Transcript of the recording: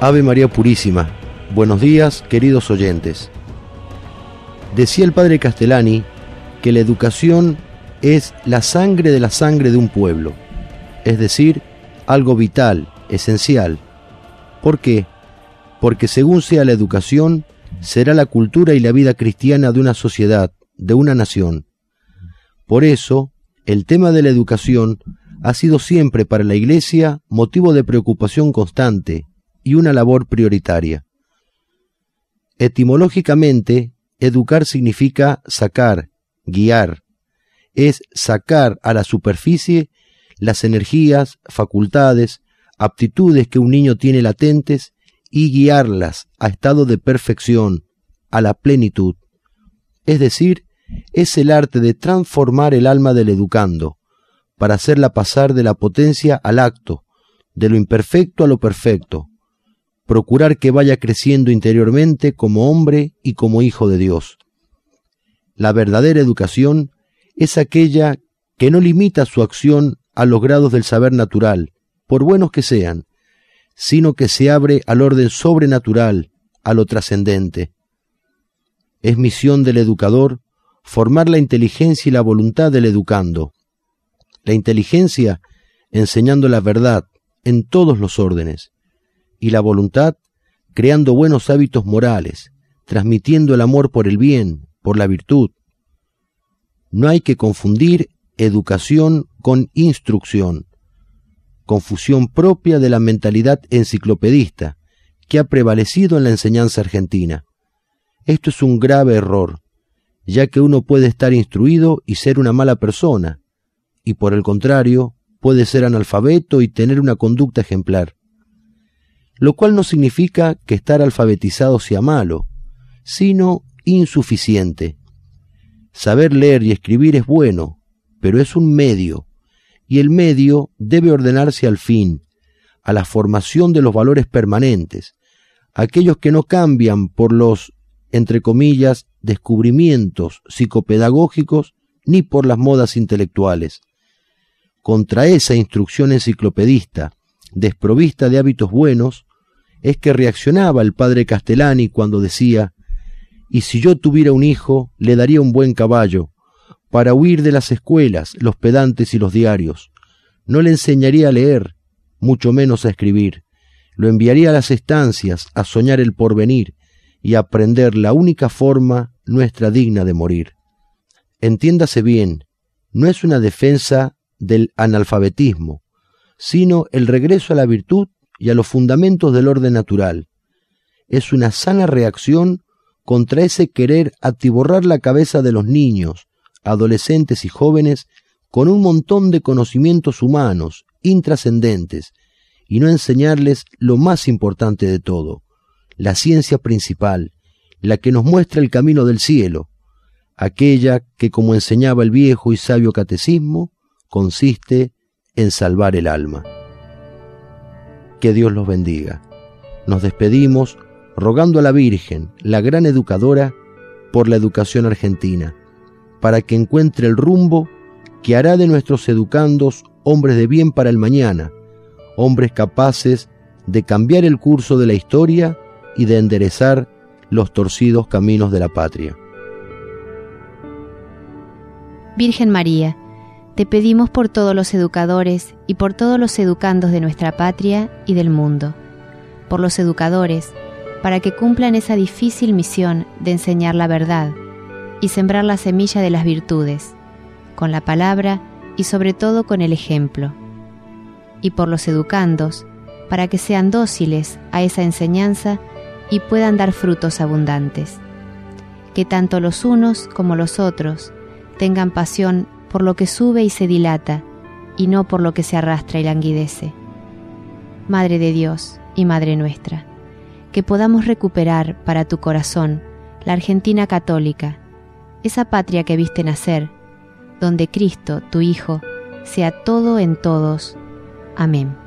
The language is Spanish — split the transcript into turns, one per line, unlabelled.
Ave María Purísima. Buenos días, queridos oyentes. Decía el padre Castellani que la educación es la sangre de un pueblo, es decir, algo vital, esencial. ¿Por qué? Porque según sea la educación, será la cultura y la vida cristiana de una sociedad, de una nación. Por eso, el tema de la educación ha sido siempre para la Iglesia motivo de preocupación constante y una labor prioritaria. Etimológicamente, educar significa sacar, guiar, es sacar a la superficie las energías, facultades, aptitudes que un niño tiene latentes y guiarlas a estado de perfección, a la plenitud. Es decir, es el arte de transformar el alma del educando, para hacerla pasar de la potencia al acto, de lo imperfecto a lo perfecto, procurar que vaya creciendo interiormente como hombre y como hijo de Dios. La verdadera educación es aquella que no limita su acción a los grados del saber natural, por buenos que sean, sino que se abre al orden sobrenatural, a lo trascendente. Es misión del educador formar la inteligencia y la voluntad del educando. La inteligencia enseñando la verdad en todos los órdenes, y la voluntad creando buenos hábitos morales, transmitiendo el amor por el bien, por la virtud. No hay que confundir educación con instrucción, confusión propia de la mentalidad enciclopedista que ha prevalecido en la enseñanza argentina. Esto es un grave error, ya que uno puede estar instruido y ser una mala persona, y por el contrario, puede ser analfabeto y tener una conducta ejemplar. Lo cual no significa que estar alfabetizado sea malo, sino insuficiente. Saber leer y escribir es bueno, pero es un medio, y el medio debe ordenarse al fin, a la formación de los valores permanentes, aquellos que no cambian por los, entre comillas, descubrimientos psicopedagógicos ni por las modas intelectuales. Contra esa instrucción enciclopedista, desprovista de hábitos buenos, es que reaccionaba el padre Castellani cuando decía: «Y si yo tuviera un hijo, le daría un buen caballo, para huir de las escuelas, los pedantes y los diarios. No le enseñaría a leer, mucho menos a escribir. Lo enviaría a las estancias, a soñar el porvenir y a aprender la única forma nuestra digna de morir». Entiéndase bien, no es una defensa del analfabetismo, sino el regreso a la virtud y a los fundamentos del orden natural. Es una sana reacción contra ese querer atiborrar la cabeza de los niños, adolescentes y jóvenes con un montón de conocimientos humanos, intrascendentes, y no enseñarles lo más importante de todo, la ciencia principal, la que nos muestra el camino del cielo, aquella que, como enseñaba el viejo y sabio catecismo, consiste en salvar el alma. Que Dios los bendiga. Nos despedimos rogando a la Virgen, la gran educadora, por la educación argentina, para que encuentre el rumbo que hará de nuestros educandos hombres de bien para el mañana, hombres capaces de cambiar el curso de la historia y de enderezar los torcidos caminos de la patria.
Virgen María, te pedimos por todos los educadores y por todos los educandos de nuestra patria y del mundo, por los educadores, para que cumplan esa difícil misión de enseñar la verdad y sembrar la semilla de las virtudes, con la palabra y sobre todo con el ejemplo, y por los educandos, para que sean dóciles a esa enseñanza y puedan dar frutos abundantes. Que tanto los unos como los otros tengan pasión por lo que sube y se dilata, y no por lo que se arrastra y languidece. Madre de Dios y Madre nuestra, que podamos recuperar para tu corazón la Argentina católica, esa patria que viste nacer, donde Cristo, tu Hijo, sea todo en todos. Amén.